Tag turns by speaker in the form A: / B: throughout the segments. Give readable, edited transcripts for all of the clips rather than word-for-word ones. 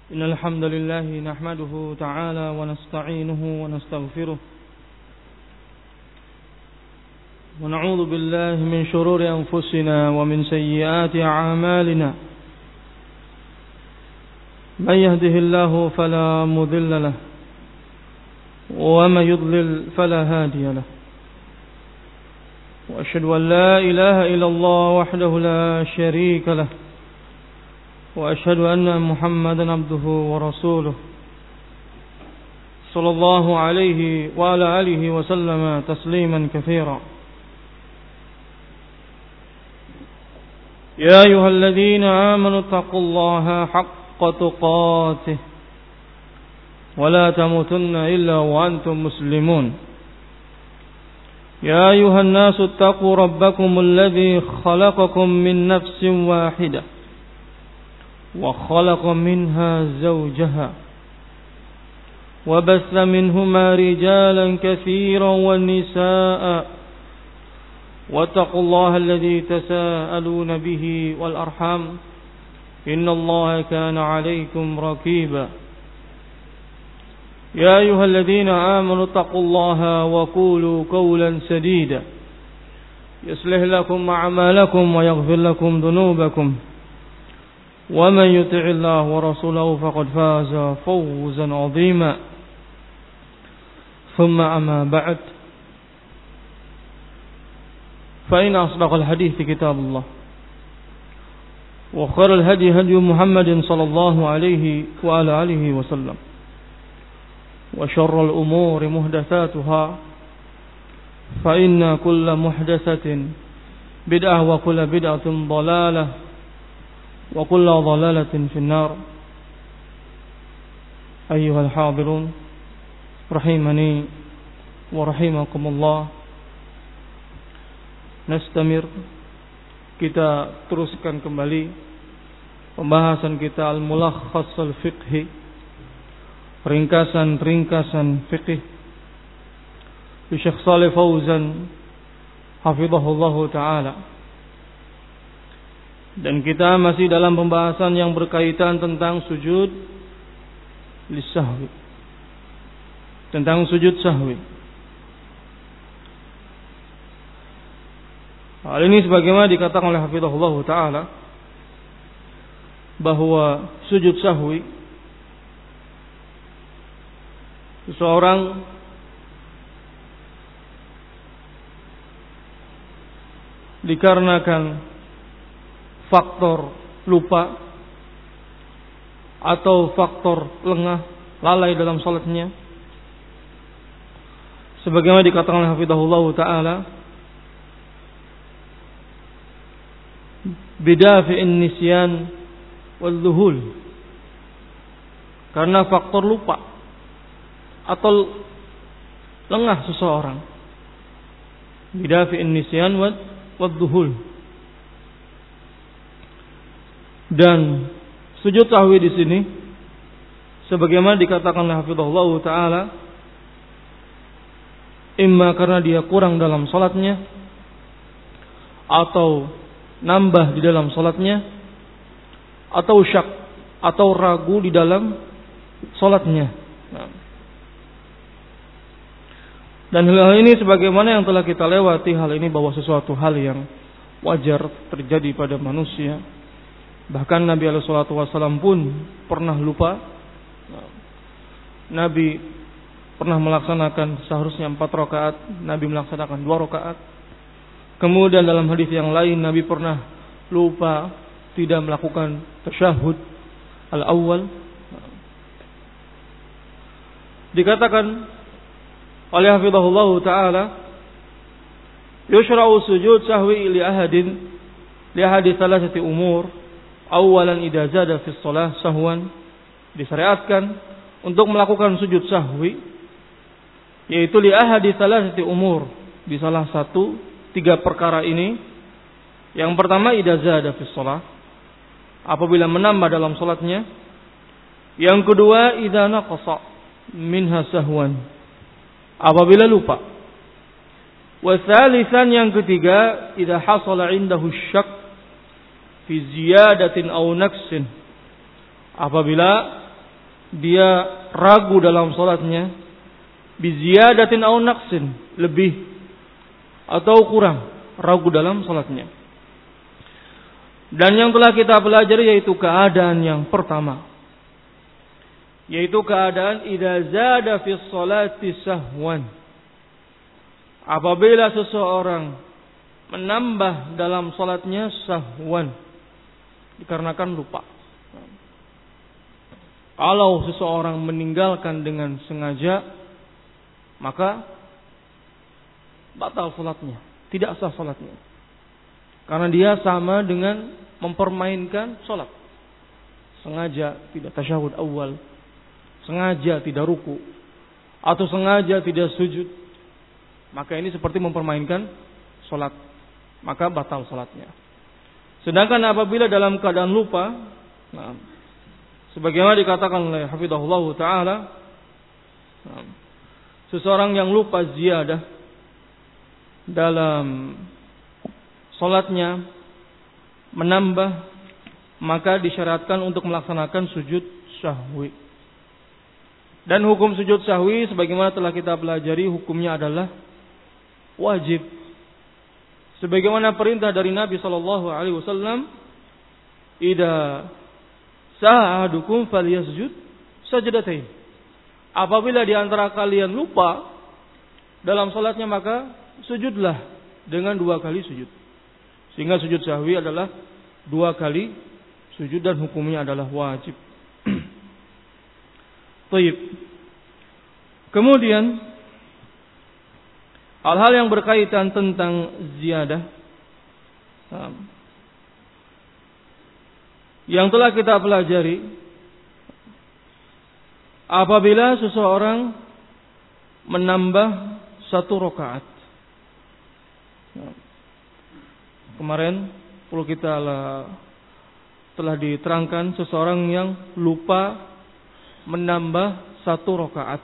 A: إن الحمد لله نحمده تعالى ونستعينه ونستغفره ونعوذ بالله من شرور أنفسنا ومن سيئات أعمالنا من يهده الله فلا مضل له ومن يضلل فلا هادي له وأشهد أن لا إله إلا الله وحده لا شريك له وأشهد أن محمدا عبده ورسوله صلى الله عليه وعلى آله وسلم تسليما كثيرا يا أيها الذين آمنوا اتقوا الله حق تقاته ولا تموتن إلا وأنتم مسلمون يا أيها الناس اتقوا ربكم الذي خلقكم من نفس واحدة وخلق منها زوجها وبث منهما رجالا كثيرا والنساء واتقوا الله الذي تساءلون به والأرحام إن الله كان عليكم رقيبا يا أيها الذين آمنوا اتقوا الله وقولوا قولا سديدا يصلح لكم أعمالكم ويغفر لكم ذنوبكم ومن يطع الله ورسوله فقد فاز فوزا عظيما ثم أما بعد فإن أصدق الحديث كتاب الله وخير الهدي هدي محمد صلى الله عليه وعلى آله وسلم وشر الأمور محدثاتها فإن كل محدثة بدعة وكل بدعة ضلالة وكل ضلالة في النار. أيها الحاضرون رحمني ورحمكم الله. Nastamir, kita teruskan kembali pembahasan kita Al-Mulakhas Al-Fiqhi, ringkasan-ringkasan fiqih Syekh Shalih Fauzan hafizahullahu taala. Dan kita masih dalam pembahasan yang berkaitan tentang sujud lisahwi, tentang sujud sahwi. Hal ini sebagaimana dikatakan oleh hafizahullah taala bahwa sujud sahwi seseorang dikarenakan faktor lupa atau faktor lengah, lalai dalam salatnya, sebagaimana dikatakan oleh hafizahullah taala bidafi'in nisyan wal dhuhul, karena faktor lupa atau lengah seseorang, bidafi'in nisyan wal dhuhul. Dan sujud sahwi di sini sebagaimana dikatakan oleh hafizahullah taala, imma karena dia kurang dalam salatnya atau nambah di dalam salatnya, atau syak atau ragu di dalam salatnya. Dan hal ini sebagaimana yang telah kita lewati, hal ini bahwa sesuatu hal yang wajar terjadi pada manusia. Bahkan Nabi SAW pun pernah lupa. Nabi pernah melaksanakan seharusnya 4 rakaat, Nabi melaksanakan 2 rakaat. Kemudian dalam hadis yang lain Nabi pernah lupa tidak melakukan tasyahud al-awwal. Dikatakan oleh hafizahullah taala, yushra'u sujud sahwi li ahadi thalathati umur. Awalan idza zada fi shalah sahwan, disyariatkan untuk melakukan sujud sahwi yaitu li ahadi thalathati umur, di salah satu 3 perkara ini. Yang pertama idza zada fi shalah, apabila menambah dalam salatnya. Yang kedua idza naqasa minha sahwan, apabila lupa. Wa tsalitsan, yang ketiga idza hasala indahu syak fi ziyadatin aw naqsin, apabila dia ragu dalam salatnya, biziyadatin aw naqsin, lebih atau kurang, ragu dalam salatnya. Dan yang telah kita pelajari yaitu keadaan yang pertama, yaitu keadaan idza zada fi sholati sahwan. Apabila seseorang menambah dalam salatnya sahwan, dikarenakan lupa. Kalau seseorang meninggalkan dengan sengaja, maka batal salatnya, tidak sah salatnya. Karena dia sama dengan mempermainkan salat. Sengaja tidak tasyahud awal, sengaja tidak ruku, atau sengaja tidak sujud, maka ini seperti mempermainkan salat, maka batal salatnya. Sedangkan apabila dalam keadaan lupa, sebagaimana dikatakan oleh hafizahullah taala, seseorang yang lupa ziyadah dalam salatnya, menambah, maka disyariatkan untuk melaksanakan sujud sahwi. Dan hukum sujud sahwi sebagaimana telah kita pelajari, hukumnya adalah wajib. Sebagaimana perintah dari Nabi sallallahu alaihi wasallam, "Idza saha ahadukum falyasjud sajdatain." Apabila di antara kalian lupa dalam salatnya, maka sujudlah dengan 2 kali sujud. Sehingga sujud sahwi adalah 2 kali sujud dan hukumnya adalah wajib. Baik. Kemudian hal-hal yang berkaitan tentang ziyadah yang telah kita pelajari, apabila seseorang menambah 1 rakaat. Kemarin perlu kita telah diterangkan seseorang yang lupa menambah 1 rakaat.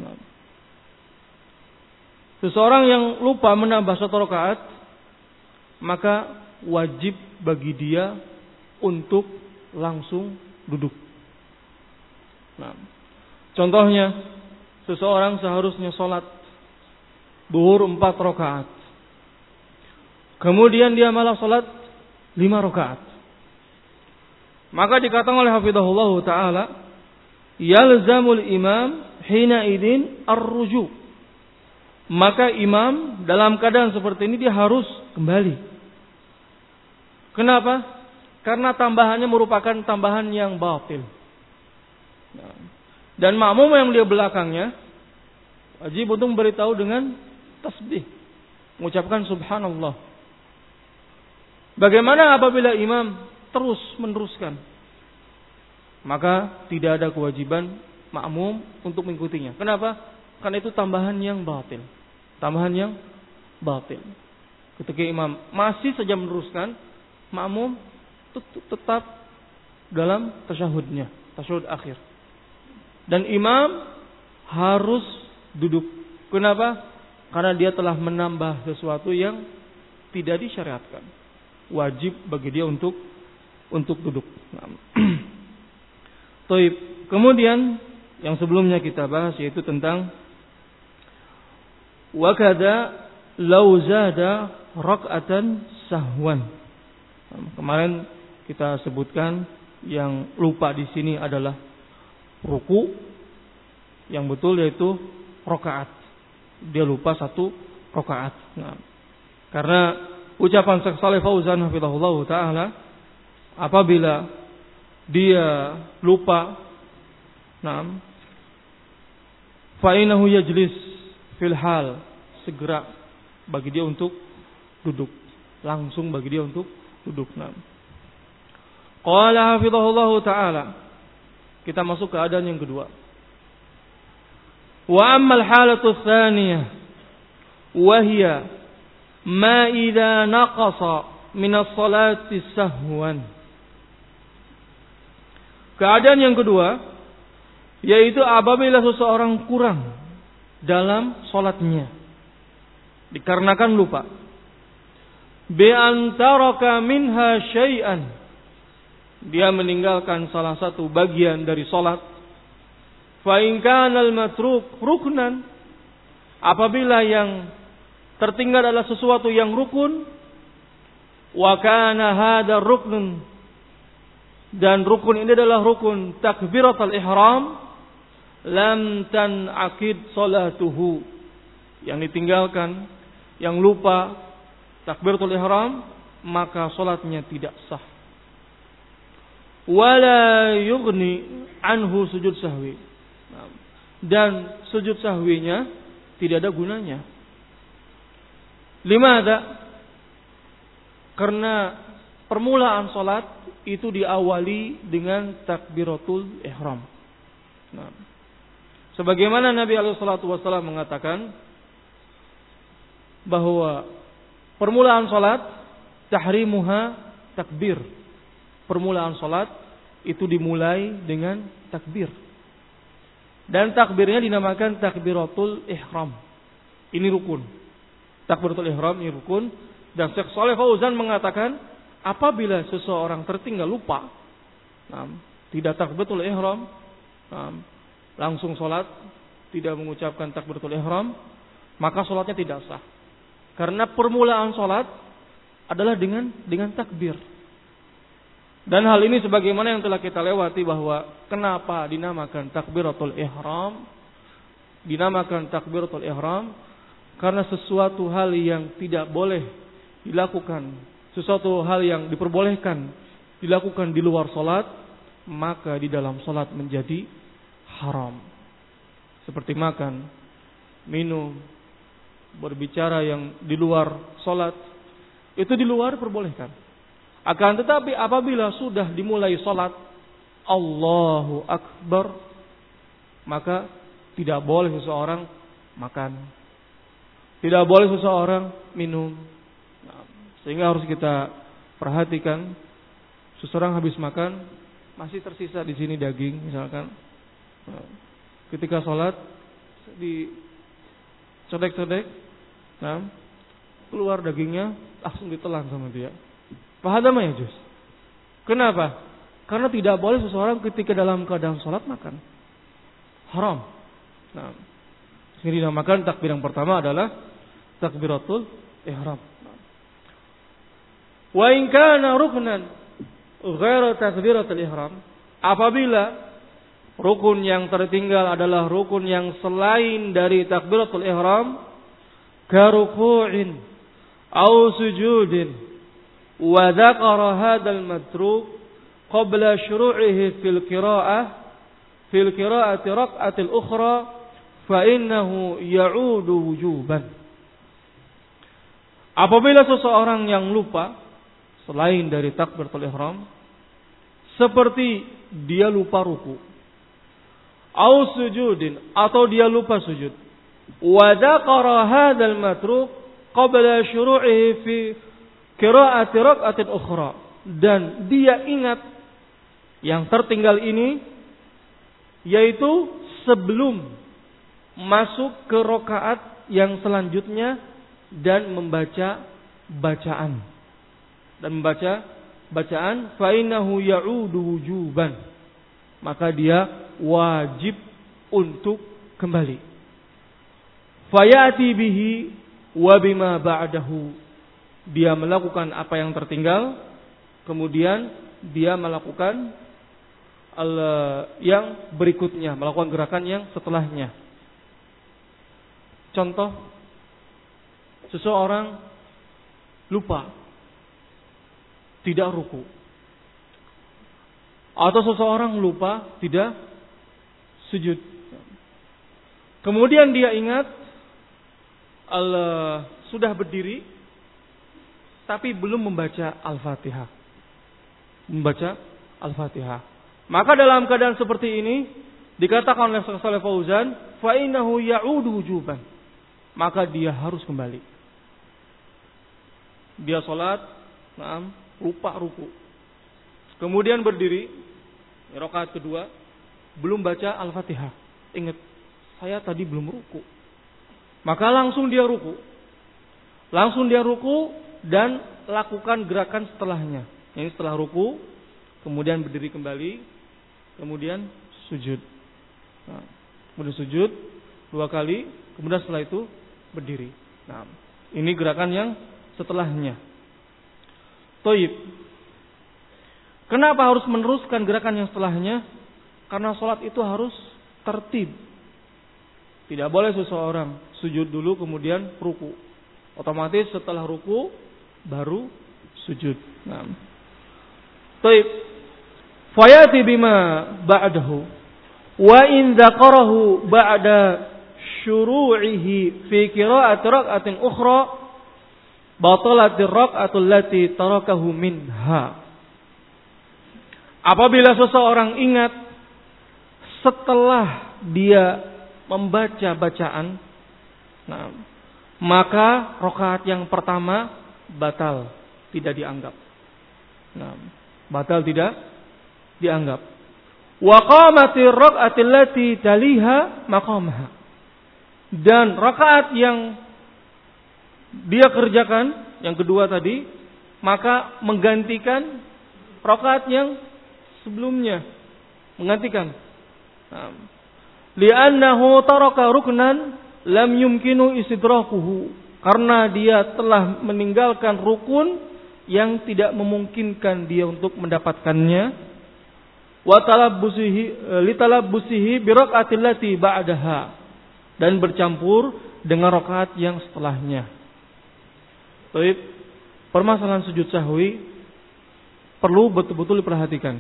A: Seseorang yang lupa menambah 1 rakaat, maka wajib bagi dia untuk langsung duduk. Contohnya, seseorang seharusnya sholat duhur 4 rakaat. Kemudian dia malah sholat 5 rakaat. Maka dikatakan oleh hafizahullah ta'ala, yalzamul imam hina idin ar-ruju. Maka imam dalam keadaan seperti ini dia harus kembali. Kenapa? Karena tambahannya merupakan tambahan yang batil. Dan makmum yang dia belakangnya wajib untuk memberitahu dengan tasbih, mengucapkan subhanallah. Bagaimana apabila imam terus meneruskan? Maka tidak ada kewajiban makmum untuk mengikutinya. Kenapa? Karena itu tambahan yang batil. Tambahan yang batil. Ketika imam masih saja meneruskan, makmum tetap dalam tasyahudnya, tasyahud akhir. Dan imam harus duduk. Kenapa? Karena dia telah menambah sesuatu yang tidak disyariatkan. Wajib bagi dia untuk duduk. Taib. Kemudian yang sebelumnya kita bahas yaitu tentang wakada law zada rak'atan sahwan. Kemarin kita sebutkan yang lupa di sini adalah ruku, yang betul yaitu rakaat. Dia lupa 1 rakaat. Karena ucapan Syekh Shalih Fauzan hafizahullah taala, apabila dia lupa, fa innahu yajlis fil hal, segera bagi dia untuk duduk, langsung bagi dia untuk duduk. Qala hafizahullah taala, kita masuk ke keadaan yang kedua. Wa ammal halatu tsaniyah wa hiya ma idza naqasa min as-salati sahwan. Keadaan yang kedua yaitu apabila seseorang kurang dalam salatnya dikarenakan lupa, bi antaraka minha syai'an, dia meninggalkan salah satu bagian dari salat, Fa in kana al-matruk ruknan, apabila yang tertinggal adalah sesuatu yang rukun, wa kana hadha ruknun, dan rukun ini adalah rukun takbiratul ihram, lam tan'aqid salatuhu, yang ditinggalkan, yang lupa takbiratul ihram, maka salatnya tidak sah. Wala yughni anhu sujud sahwi, dan sujud sahwinya tidak ada gunanya. Limadha? Karena permulaan salat itu diawali dengan takbiratul ihram. Nah, sebagaimana Nabi alaihi salatu wasallam mengatakan bahwa permulaan salat tahrimuha takbir. Permulaan salat itu dimulai dengan takbir. Dan takbirnya dinamakan takbiratul ihram. Ini rukun. Takbiratul ihram ini rukun. Dan Syekh Shalih Fauzan mengatakan, apabila seseorang tertinggal lupa, tidak takbiratul ihram, langsung salat tidak mengucapkan takbiratul ihram, maka salatnya tidak sah. Karena permulaan salat adalah dengan takbir. Dan hal ini sebagaimana yang telah kita lewati, bahwa kenapa dinamakan takbiratul ihram? Dinamakan takbiratul ihram karena sesuatu hal yang tidak boleh dilakukan, sesuatu hal yang diperbolehkan dilakukan di luar salat, maka di dalam salat menjadi haram. Seperti makan, minum, berbicara yang di luar salat, itu di luar diperbolehkan. Akan tetapi apabila sudah dimulai salat, Allahu Akbar, maka tidak boleh seseorang makan, tidak boleh seseorang minum. Sehingga harus kita perhatikan, seseorang habis makan masih tersisa di sini daging misalkan, ketika salat dicodek-codek, keluar dagingnya, langsung ditelan sama dia. Fahadama ya juz. Kenapa? Karena tidak boleh seseorang ketika dalam keadaan salat makan. Haram. Ini dinamakan takbir yang pertama adalah takbiratul ihram. Wa in kana ruknan ghairu takbiratul ihram, apabila rukun yang tertinggal adalah rukun yang selain dari takbiratul ihram, ka ruku'in aw sujudin, wa dzakara hadzal matruk qabla syuru'ihi fil qira'ati rak'atil ukhra, fa innahu ya'udu wujuban. Apabila seseorang yang lupa selain dari takbiratul ihram, seperti dia lupa ruku, au sujudin, atau dia lupa sujud, wa dzakara hadzal matruk qabla syuru'ihi fi qira'ati rak'atin ukhra, dan dia ingat yang tertinggal ini, yaitu sebelum masuk ke rakaat yang selanjutnya dan membaca bacaan, fa innahu ya'udu wujuban, maka dia wajib untuk kembali. Fayati bihi wa bima ba'dahu, dia melakukan apa yang tertinggal, kemudian dia melakukan yang berikutnya, melakukan gerakan yang setelahnya. Contoh, seseorang lupa tidak ruku, atau seseorang lupa tidak sujud, kemudian dia ingat sudah berdiri tapi belum membaca Al-Fatihah. Maka dalam keadaan seperti ini dikatakan oleh Syekh Shalih Fauzan, fa innahu ya'udu wujuban, maka dia harus kembali. Dia salat, lupa ruku, kemudian berdiri rakaat kedua, belum baca Al-Fatihah. Ingat, saya tadi belum ruku. Maka langsung dia ruku dan lakukan gerakan setelahnya. Ini setelah ruku, kemudian berdiri kembali, kemudian sujud. Nah, kemudian sujud 2 kali, kemudian setelah itu berdiri. Nah, ini gerakan yang setelahnya. Toib. Kenapa harus meneruskan gerakan yang setelahnya? Karena sholat itu harus tertib. Tidak boleh seseorang sujud dulu kemudian ruku. Otomatis setelah ruku baru sujud. Nah. Toib. Fayati bima ba'dahu. Wa in dzakarahu ba'da syuru'ihi fi qira'ati rak'atin ukhra batalatir rak'atu allati tarakahu minha. Apabila seseorang ingat setelah dia membaca bacaan, nah, maka rakaat yang pertama batal, tidak dianggap. Nah, batal tidak dianggap. Wa qamatir rak'ati allati taliha maqamaha. Dan rakaat yang dia kerjakan, yang kedua tadi, maka menggantikan rakaat yang sebelumnya. Menggantikan. Li'annahu taraka ruknan lam yumkinu istidrakuhu. Karena dia telah meninggalkan rukun yang tidak memungkinkan dia untuk mendapatkannya. Wa talabbusihi bi rak'atil lati ba'daha. Dan bercampur dengan rakaat yang setelahnya. Baik, permasalahan sujud sahwi perlu betul-betul diperhatikan.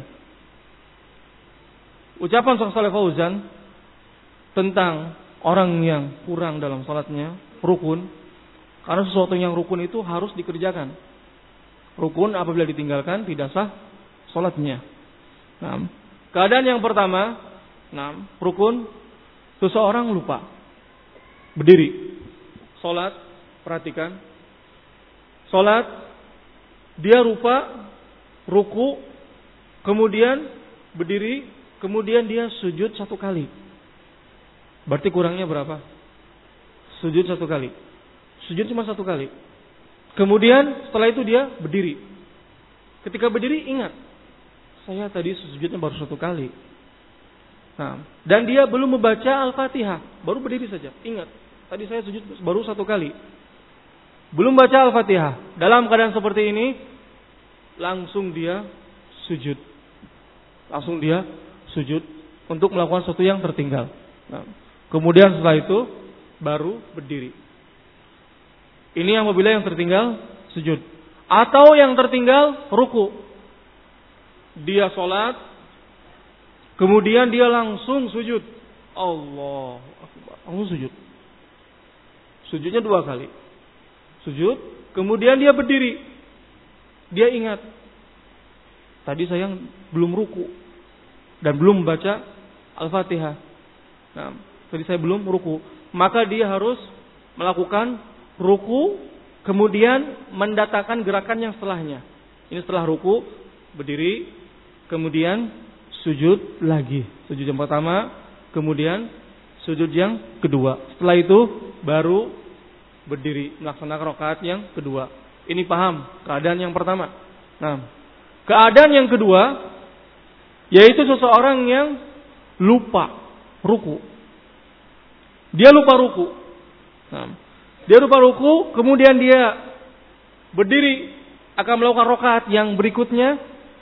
A: Ucapan Syekh Shalih Fauzan tentang orang yang kurang dalam salatnya, rukun, karena sesuatu yang rukun itu harus dikerjakan. Rukun apabila ditinggalkan tidak sah salatnya. Nah, keadaan yang pertama, rukun, seseorang lupa berdiri, salat, perhatikan, salat, dia lupa ruku, kemudian berdiri, kemudian dia sujud 1 kali. Berarti kurangnya berapa? Sujud 1 kali. Sujud cuma 1 kali. Kemudian setelah itu dia berdiri. Ketika berdiri ingat, saya tadi sujudnya baru 1 kali. Nah, dan dia belum membaca Al-Fatihah, baru berdiri saja. Ingat, tadi saya sujud baru 1 kali. Belum baca Al-Fatihah. Dalam keadaan seperti ini, langsung dia sujud. Langsung dia sujud untuk melakukan sesuatu yang tertinggal. Nah, kemudian setelah itu baru berdiri. Ini apabila yang tertinggal sujud. Atau yang tertinggal ruku. Dia sholat, kemudian dia langsung sujud. Allah Akbar. Langsung sujud. Sujudnya 2 kali. Sujud, kemudian dia berdiri. Dia ingat, tadi saya belum ruku dan belum baca Al-Fatihah. Nah, tadi saya belum ruku. Maka dia harus melakukan ruku, kemudian mendatangkan gerakan yang setelahnya. Ini setelah ruku, berdiri, kemudian sujud lagi. Sujud yang pertama, kemudian sujud yang kedua. Setelah itu baru berdiri, melaksanakan rakaat yang kedua. Ini paham keadaan yang pertama. Nah, keadaan yang kedua yaitu seseorang yang lupa ruku. Dia lupa ruku. Nah, dia lupa ruku, kemudian dia berdiri akan melakukan rakaat yang berikutnya,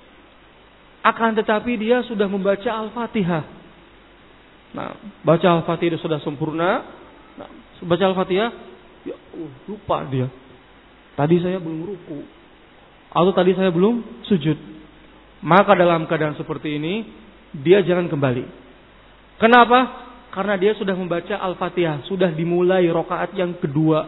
A: akan tetapi dia sudah membaca Al-Fatihah. Nah, baca Al-Fatihah sudah sempurna. Nah, baca Al-Fatihah, ya lupa dia. Tadi saya belum ruku, atau tadi saya belum sujud. Maka dalam keadaan seperti ini, dia jangan kembali. Kenapa? Karena dia sudah membaca Al-Fatihah, sudah dimulai rakaat yang kedua.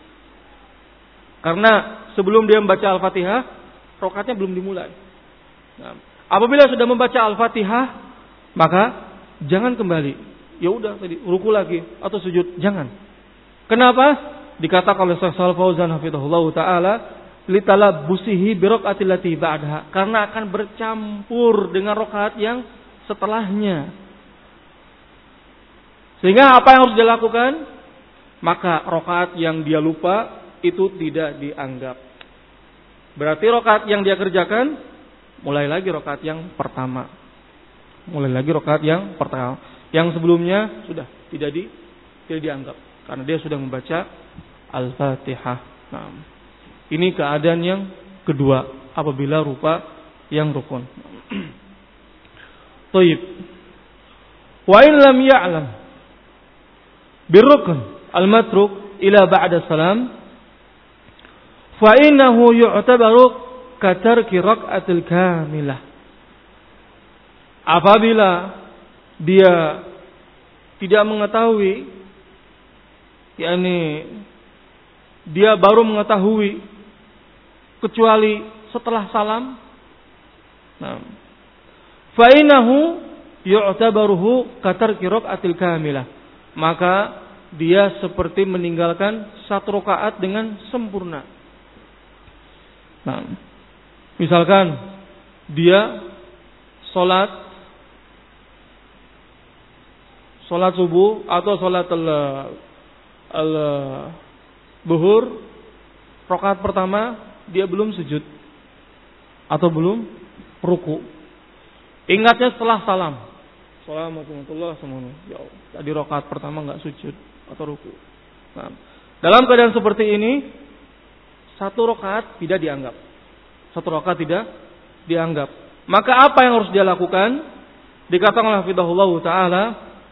A: Karena sebelum dia membaca Al-Fatihah, rakaatnya belum dimulai. Nah, apabila sudah membaca Al-Fatihah, maka jangan kembali. Ya udah tadi ruku lagi atau sujud, jangan. Kenapa? Dikatakan oleh Syekh Shalih Fauzan hafizahullah taala, litalabbusihi bi rak'atil lati ba'daha, karena akan bercampur dengan rakaat yang setelahnya. Sehingga apa yang harus dilakukan? Maka rakaat yang dia lupa itu tidak dianggap. Berarti rakaat yang dia kerjakan, mulai lagi rakaat yang pertama. Mulai lagi rakaat yang pertama. Yang sebelumnya sudah tidak dianggap karena dia sudah membaca Al-Fatihah. Nah, ini keadaan yang kedua apabila rupa yang rukun. Thayyib. Wa in lam ya'lam birrukn al-matruk ila ba'da salam fa innahu yu'tabaru katarki rak'atil kamilah. Apabila dia tidak mengetahui, yakni dia baru mengetahui kecuali setelah salam, nah, fa innahu yu'tabaruhu katarki rak'atil kamilah, maka dia seperti meninggalkan satu rakaat dengan sempurna. Nah, misalkan dia salat subuh atau salat al-zuhur rakaat pertama dia belum sujud atau belum ruku. Ingatnya setelah salam. Assalamualaikum warahmatullahi wabarakatuh. Ya Allah, tadi rakaat pertama enggak sujud atau ruku. Nah, dalam keadaan seperti ini satu rakaat tidak dianggap. Satu rakaat tidak dianggap. Maka apa yang harus dia lakukan? Dikatakan oleh hafizahullah taala,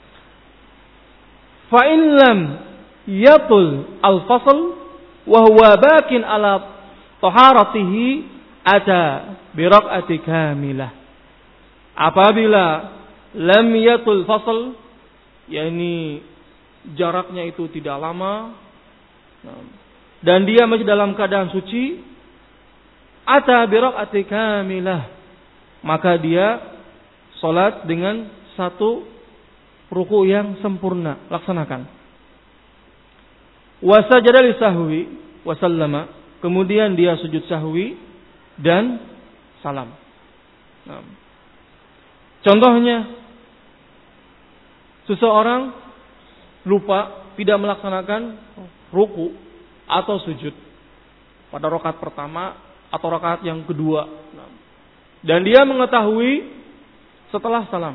A: fa in lam yatul al-fasl wa huwa bakin ala taharatihi ata bi rak'ati kamilah. Apabila lam yatul fasl, yakni jaraknya itu tidak lama dan dia masih dalam keadaan suci, ata bi rak'ati kamilah, maka dia salat dengan satu ruku yang sempurna, laksanakan. Wa sajada li sahwi wa sallama, kemudian dia sujud sahwi dan salam. Nah, contohnya seseorang lupa tidak melaksanakan ruku atau sujud pada rakaat pertama atau rakaat yang kedua. Nah, dan dia mengetahui setelah salam.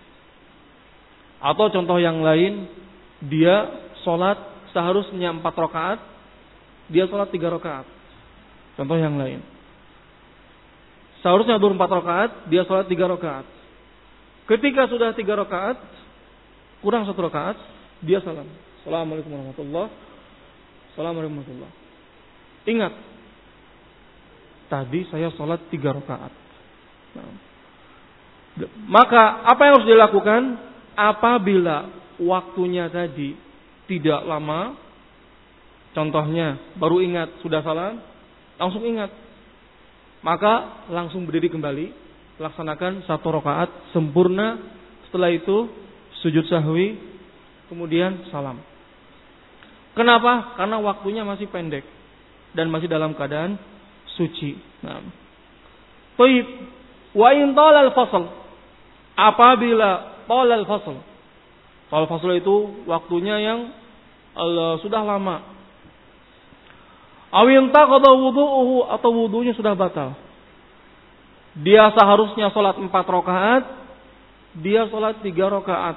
A: Atau contoh yang lain, dia sholat seharusnya 4 rakaat, dia sholat 3 rakaat. Contoh yang lain, seharusnya 4 rakaat, dia sholat 3 rakaat. Ketika sudah 3 rakaat, kurang 1 rakaat, dia salam. Assalamualaikum warahmatullahi wabarakatuh. Assalamualaikum warahmatullahi wabarakatuh. Ingat, tadi saya sholat 3 rakaat. Nah, maka apa yang harus dilakukan? Apabila waktunya tadi tidak lama, contohnya baru ingat sudah salam, langsung ingat, maka langsung berdiri kembali, laksanakan 1 rakaat sempurna. Setelah itu sujud sahwi, kemudian salam. Kenapa? Karena waktunya masih pendek dan masih dalam keadaan suci. Nah, Thayyib. Wa in talal fasl, apabila talal fasl, talal fasl itu waktunya yang sudah lama. Awin taqada wudu'uhu, atau wudunya sudah batal. Dia seharusnya salat 4 rakaat, dia salat 3 rakaat.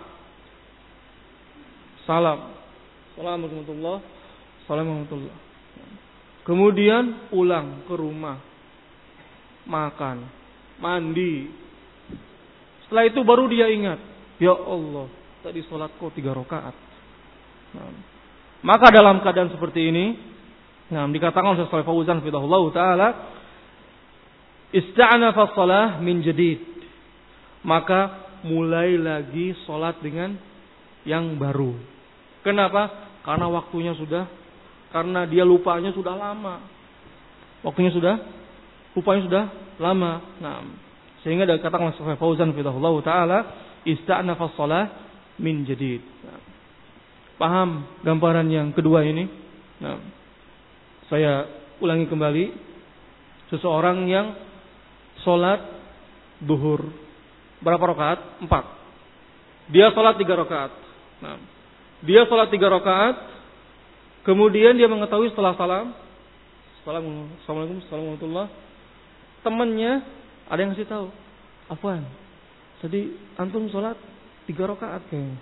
A: Salam. Assalamualaikum warahmatullahi. Kemudian pulang ke rumah, makan, mandi. Setelah itu baru dia ingat, ya Allah, tadi salat kok 3 rakaat. Nah, maka dalam keadaan seperti ini, nah, dikatakan oleh Shalih Fauzan hafizahullah taala, ista'nafa shalah min jadid. Maka mulai lagi salat dengan yang baru. Kenapa? Karena waktunya sudah, karena dia lupanya sudah lama. Waktunya sudah, lupanya sudah lama. Nah, sehingga dikatakan oleh Shalih Fauzan hafizahullah taala, ista'nafa shalah min jadid. Nah, paham gambaran yang kedua ini? Nah, saya ulangi kembali. Seseorang yang sholat duhur berapa rakaat? 4. Dia sholat 3 rakaat. Nah, dia sholat 3 rakaat. Kemudian dia mengetahui setelah salam, Assalamualaikum warahmatullahi. Temannya ada yang kasih tahu, Afwan, tadi antum sholat 3 rakaat kayaknya.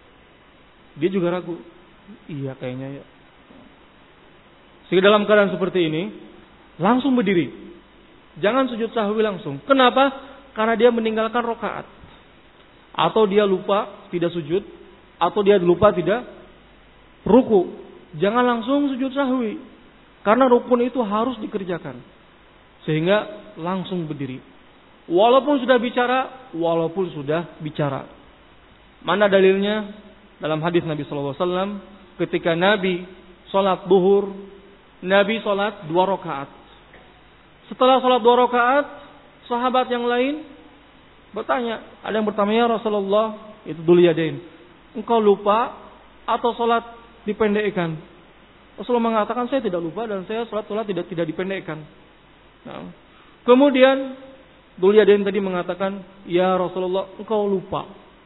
A: Dia juga ragu. Iya kayaknya ya. Sehingga dalam keadaan seperti ini, langsung berdiri. Jangan sujud sahwi langsung. Kenapa? Karena dia meninggalkan rakaat. Atau dia lupa tidak sujud. Atau dia lupa tidak ruku. Jangan langsung sujud sahwi. Karena rukun itu harus dikerjakan. Sehingga langsung berdiri. Walaupun sudah bicara. Mana dalilnya? Dalam hadis Nabi SAW, ketika Nabi sholat duhur, Nabi sholat 2 rakaat. Setelah sholat 2 rakaat, sahabat yang lain bertanya. Ada yang bertanya, ya Rasulullah, itu Dzul Yadain, engkau lupa atau sholat dipendekkan? Rasulullah mengatakan, saya tidak lupa dan saya sholat tidak dipendekkan. Nah, kemudian Dzul Yadain tadi mengatakan, ya Rasulullah, engkau lupa.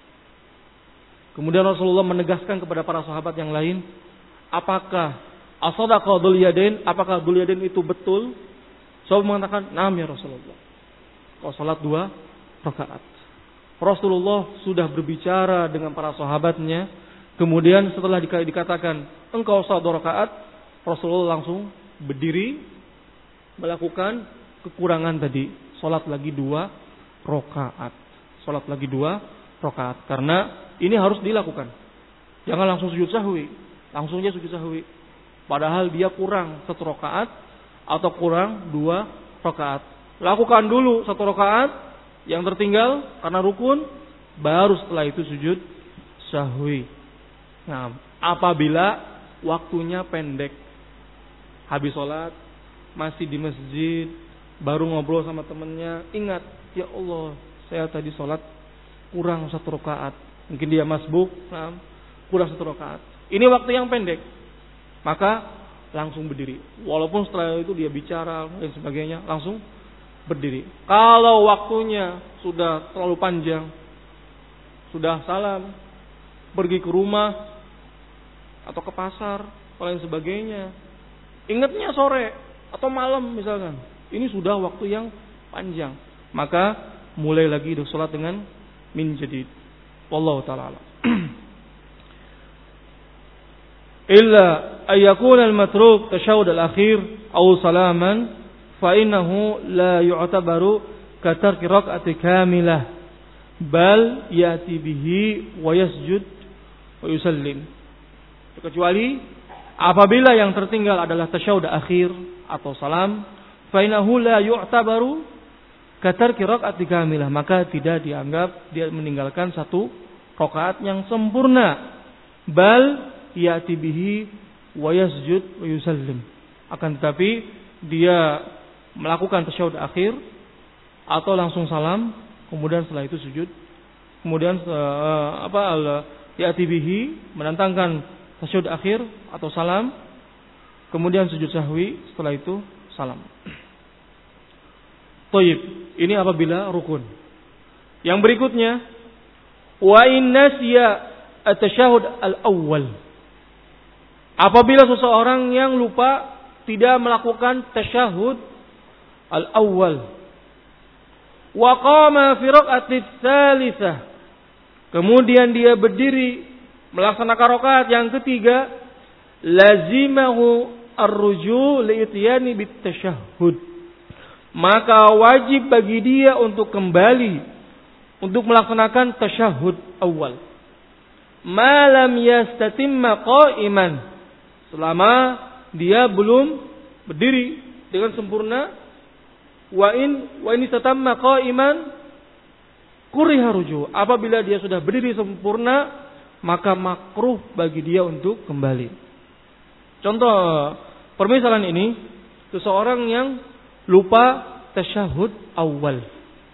A: Kemudian Rasulullah menegaskan kepada para sahabat yang lain, apakah as-sadaqa Dzul Yadain, apakah Dzul Yadain itu betul? Sahabat mengatakan, "Naam ya Rasulullah." Kau salat 2 rakaat. Rasulullah sudah berbicara dengan para sahabatnya. Kemudian setelah dikatakan, engkau salat 2 rakaat, Rasulullah langsung berdiri melakukan kekurangan tadi, salat lagi 2 rakaat. Salat lagi 2 rakaat. Karena ini harus dilakukan. Jangan langsung sujud sahwi. Langsung aja sujud sahwi. Padahal dia kurang 1 rakaat atau kurang 2 rakaat. Lakukan dulu 1 rakaat yang tertinggal karena rukun, baru setelah itu sujud sahwi. Nah, apabila waktunya pendek, habis sholat, masih di masjid, baru ngobrol sama temannya, ingat, ya Allah, saya tadi sholat kurang 1 rakaat. Mungkin dia masbuk, kurang 1 rakaat. Ini waktu yang pendek. Maka langsung berdiri. Walaupun setelah itu dia bicara dan sebagainya, langsung berdiri. Kalau waktunya sudah terlalu panjang, sudah salam, pergi ke rumah atau ke pasar, dan lain sebagainya, ingatnya sore atau malam misalkan, ini sudah waktu yang panjang, maka mulai lagi sholat dengan min jadid. Wallahu ta'ala a'lam. Illa ayyakuna al-matruk tashahhud al-akhir aw salaman fa innahu la yu'tabaru ka tarki rak'ati kamilah bal ya'ti bihi wa yasjud wa yusallim. Kecuali apabila yang tertinggal adalah tasyahud akhir atau salam, fa innahu la yu'tabaru ka tarki rak'ati kamilah, maka tidak dianggap dia meninggalkan 1 rakaat yang sempurna. Bal ya'ti bihi wa yasjud wa yusallim. Akan tetapi dia melakukan tasyahud akhir atau langsung salam, kemudian setelah itu sujud, kemudian ya'ti bihi mendatangkan tasyahud akhir atau salam, kemudian sujud sahwi, setelah itu salam. Thayyib, ini apabila rukun. Yang berikutnya, wa in nasiya at-tasyahud al-awwal. Apabila seseorang yang lupa tidak melakukan tasyahud al-awwal, wa qama fi rak'ati tsalitsah, kemudian dia berdiri melaksanakan rakaat yang ketiga, lazimahu ar-ruju' li ityani bit tasyahhud, maka wajib bagi dia untuk kembali untuk melaksanakan tasyahud awal. Ma lam yastatimma qa'iman, selama dia belum berdiri dengan sempurna. Wa in istatamma qa'iman kuriha ruju', apabila dia sudah berdiri sempurna, maka makruh bagi dia untuk kembali. Contoh permisalan ini, seseorang yang lupa tasyahud awal.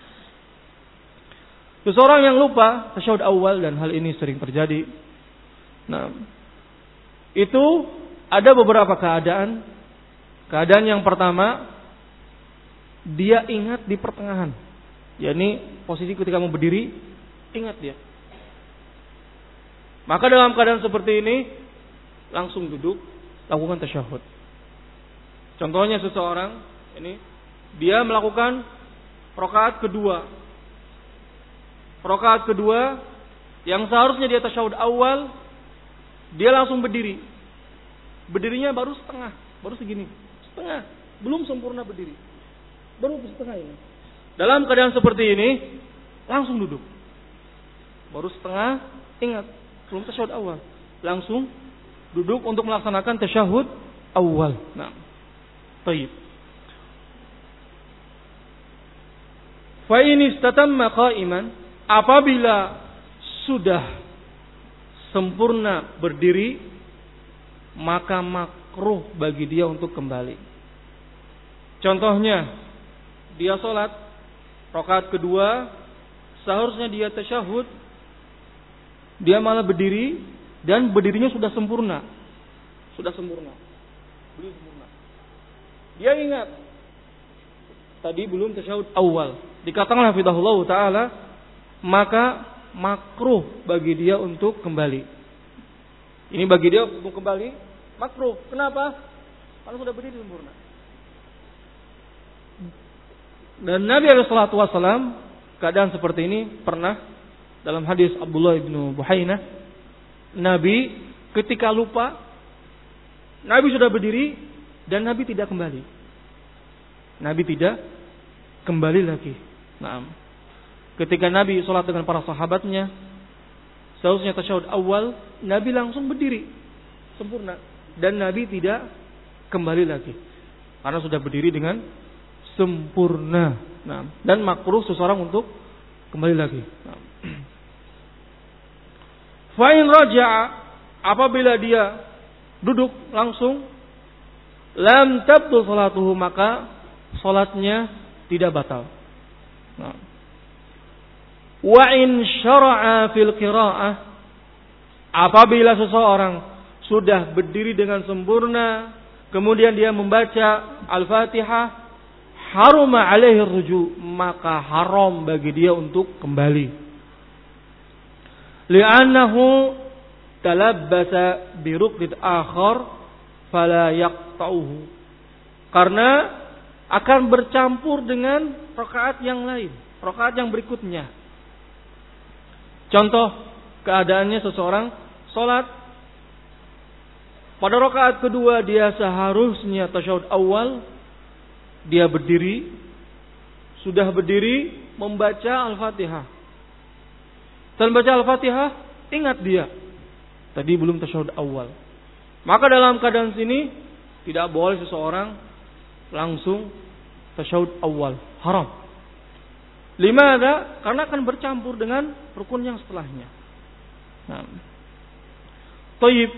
A: Seseorang yang lupa tasyahud awal, dan hal ini sering terjadi. Nah, itu ada beberapa keadaan. Keadaan yang pertama, dia ingat di pertengahan. yakni posisi ketika mau berdiri, ingat dia. Maka dalam keadaan seperti ini, langsung duduk, lakukan tasyahud. Contohnya seseorang ini, dia melakukan rakaat kedua. Rakaat kedua Yang seharusnya dia tasyahud awal, dia langsung berdiri. Berdirinya baru setengah, baru segini. Setengah, belum sempurna berdiri. Baru setengah ini. Dalam keadaan seperti ini, langsung duduk. Baru setengah, ingat, belum tasyahud awal. Langsung duduk untuk melaksanakan tasyahud awal. Nah, baik. Fa in istatamma qa'iman, apabila sudah sempurna berdiri, maka makruh bagi dia untuk kembali. Contohnya, dia sholat rakaat kedua, seharusnya dia tasyahud, dia malah berdiri dan berdirinya sudah sempurna. Sudah sempurna. Berdiri sempurna. Dia ingat tadi belum tasyahud awal. Dikatakan hafizahullah taala, maka makruh bagi dia untuk kembali. Ini bagi dia untuk kembali makruh. Kenapa? Karena sudah berdiri sempurna. Dan Nabi SAW keadaan seperti ini pernah dalam hadis Abdullah bin Buhainah, Nabi ketika lupa, Nabi sudah berdiri dan Nabi tidak kembali. Nabi tidak kembali lagi. Nah, ketika Nabi sholat dengan para sahabatnya, seharusnya tasyahud awal, Nabi langsung berdiri sempurna dan Nabi tidak kembali lagi karena sudah berdiri dengan sempurna. Nah, dan makruh seseorang untuk kembali lagi. Nah. Fa in raja'a, apabila dia duduk langsung, lam tabtul salatuhu, maka salatnya tidak batal. Nah. Wa in syara'a fil qira'ah, apabila seseorang sudah berdiri dengan sempurna, kemudian dia membaca Al-Fatihah, haruma alaihi ruju', maka haram bagi dia untuk kembali. Li'annahu talabbasa bi ruknit akhar fala yaqta'uhu, karena akan bercampur dengan rakaat yang lain, rakaat yang berikutnya. Contoh keadaannya seseorang sholat pada rakaat kedua, dia seharusnya tasyahud awal, dia berdiri, sudah berdiri membaca Al-Fatihah. Setelah membaca Al-Fatihah, ingat dia tadi belum tasyahud awal. Maka dalam keadaan sini tidak boleh seseorang langsung tasyahud awal, haram. Limada? Karena akan bercampur dengan rukun yang setelahnya. Nah, Tayyib,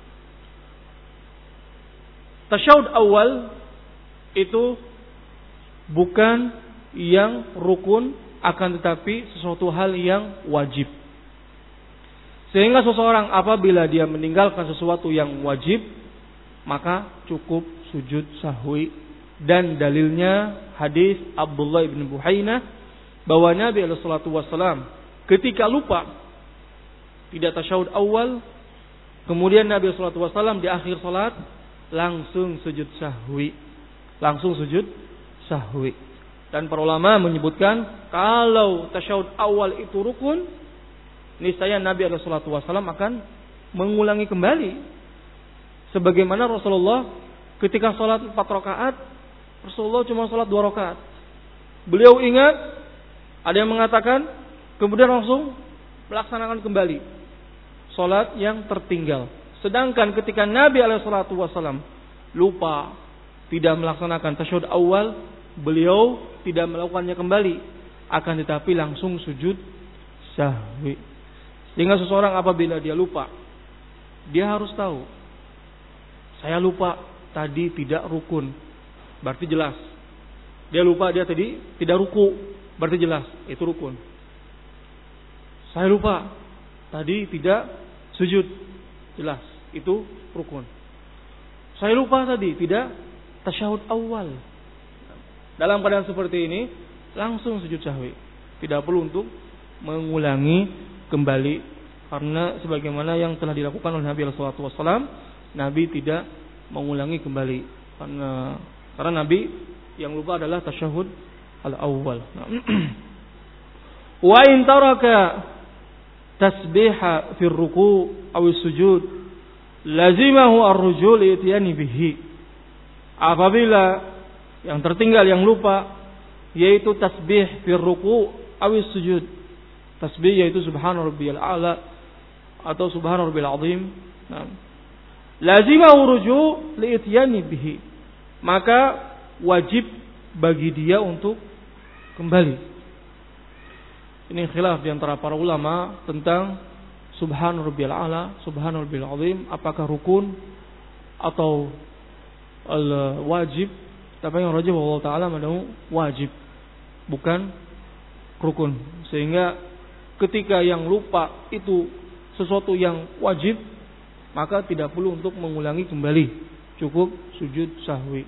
A: tasyahud awal itu bukan yang rukun, akan tetapi sesuatu hal yang wajib. Sehingga seseorang apabila dia meninggalkan sesuatu yang wajib, maka cukup sujud sahwi. Dan dalilnya hadis Abdullah bin Buhainah, bahwa Nabi SAW ketika lupa tidak tasyahud awal, kemudian Nabi SAW di akhir salat langsung sujud sahwi. Langsung sujud sahwi. Dan para ulama menyebutkan kalau tasyahud awal itu rukun, niscaya Nabi SAW akan mengulangi kembali. Sebagaimana Rasulullah ketika salat 4 rakaat, Rasulullah cuma salat 2 rakaat. Beliau ingat, ada yang mengatakan kemudian langsung melaksanakan kembali salat yang tertinggal. Sedangkan ketika Nabi SAW lupa tidak melaksanakan tasyahud awal, beliau tidak melakukannya kembali, akan tetapi langsung sujud sahwi. Sehingga seseorang apabila dia lupa, dia harus tahu, saya lupa tadi tidak rukun, berarti jelas. Dia lupa dia tadi tidak ruku, berarti jelas itu rukun. Saya lupa tadi tidak sujud, jelas itu rukun. Saya lupa tadi tidak tasyahud awal. Dalam keadaan seperti ini langsung sujud sahwi, tidak perlu untuk mengulangi kembali, karena sebagaimana yang telah dilakukan oleh Nabi SAW, Nabi tidak mengulangi kembali, karena Nabi yang lupa adalah tasyahud al-awwal. Wa in taraka tasbiha fi ruku' aw sujud lazimahu ar-rujul itiyani bihi. Apabila yang tertinggal, yang lupa, yaitu tasbih fi ruku' aw sujud. Tasbih yaitu subhana rabbiyal a'la atau subhana rabbil azim. Nah, lazimahu ruju' li itiyani bihi. Maka wajib bagi dia untuk kembali. Ini khilaf di antara para ulama tentang subhana rabbiyal a'la, subhana rabbil azim, apakah rukun atau wajib. Tapi yang rajih Allah taala madahu wajib, bukan rukun. Sehingga ketika yang lupa itu sesuatu yang wajib, maka tidak perlu untuk mengulangi kembali, cukup sujud sahwi.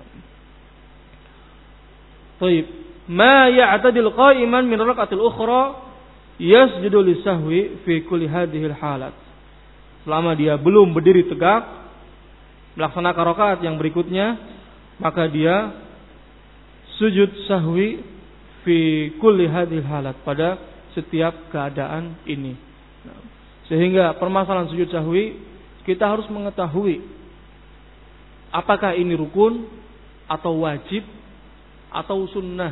A: Baik, ma ya'tadil qa'iman min rak'atil ukhra yasjudu lisahwi fi kulli hadhil halat. Selama dia belum berdiri tegak melaksanakan rakaat yang berikutnya, maka dia sujud sahwi fi kulli hadhil halat, pada setiap keadaan ini. Sehingga permasalahan sujud sahwi, kita harus mengetahui apakah ini rukun atau wajib atau sunnah.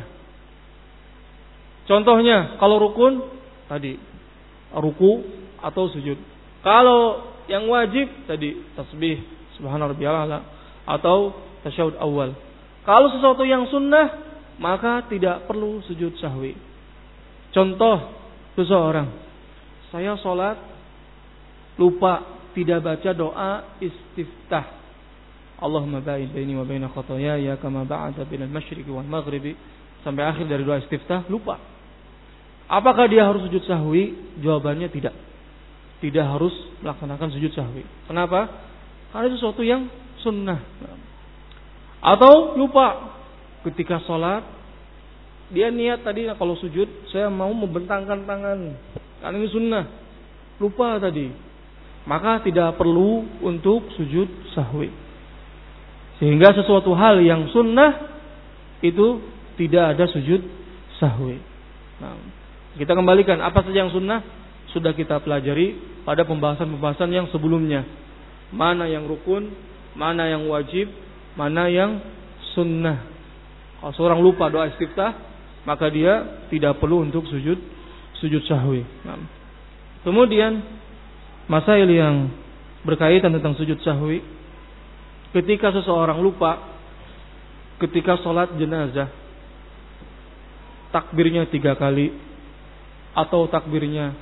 A: Contohnya, kalau rukun tadi ruku atau sujud. Kalau yang wajib tadi tasbih subhana rabbiyal a'la atau tasyahud awal. Kalau sesuatu yang sunnah, maka tidak perlu sujud sahwi. Contoh, seseorang, saya sholat lupa tidak baca doa istiftah. Allahumma ba'id baini wa baina khotoyaya kama ba'ada bainal masyriqi wal maghribi, sampai akhir dari doa istiftah, lupa. Apakah dia harus sujud sahwi? Jawabannya tidak. Tidak harus melaksanakan sujud sahwi. Kenapa? Karena itu sesuatu yang sunnah. Atau lupa ketika sholat, dia niat tadi kalau sujud, saya mau membentangkan tangan, karena ini sunnah. Lupa tadi, maka tidak perlu untuk sujud sahwi. Sehingga sesuatu hal yang sunnah itu tidak ada sujud sahwi. Nah, kita kembalikan apa saja yang sunnah sudah kita pelajari pada pembahasan-pembahasan yang sebelumnya. Mana yang rukun, mana yang wajib, mana yang sunnah. Kalau seorang lupa doa istiftah, maka dia tidak perlu untuk sujud sahwi. Nah, kemudian masail yang berkaitan tentang sujud sahwi, ketika seseorang lupa ketika sholat jenazah, takbirnya 3 kali atau takbirnya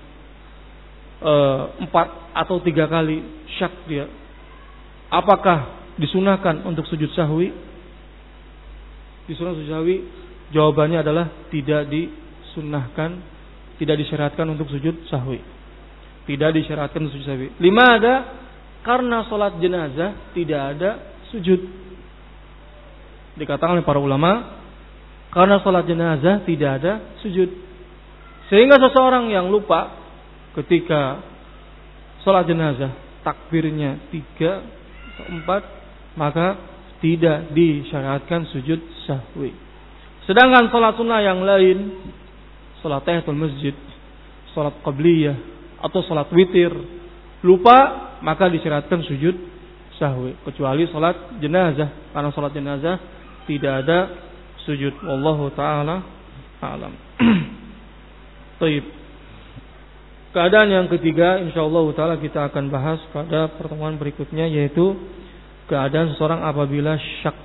A: 4 atau 3 kali, syak dia, apakah disunahkan untuk sujud sahwi? Disunahkan sujud sahwi? Jawabannya adalah tidak disunahkan, tidak disyariatkan untuk sujud sahwi. Tidak disyariatkan untuk sujud sahwi. Limada? Karena sholat jenazah tidak ada sujud. Dikatakan oleh para ulama, karena sholat jenazah tidak ada sujud. Sehingga seseorang yang lupa ketika sholat jenazah, takbirnya 3 atau 4, maka tidak disyariatkan sujud sahwi. Sedangkan sholat sunnah yang lain, sholat tahiyatul masjid, sholat qabliyah, atau sholat witir, lupa, maka disyariatkan sujud sahwi. Kecuali sholat jenazah, karena sholat jenazah tidak ada sujud. Wallahu ta'ala a'lam. Baik. Keadaan yang ketiga, insyaallah ta'ala kita akan bahas pada pertemuan berikutnya, yaitu keadaan seseorang apabila syak,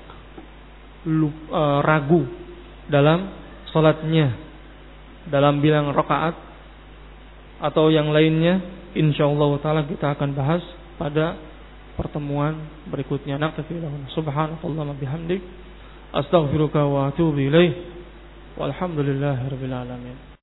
A: ragu dalam sholatnya, dalam bilang rakaat atau yang lainnya. Insyaallah ta'ala kita akan bahas pada pertemuan berikutnya. Subhanakallahumma bihamdik, astaghfiruka wa atubu ilaih, walhamdulillahirabbil alamin.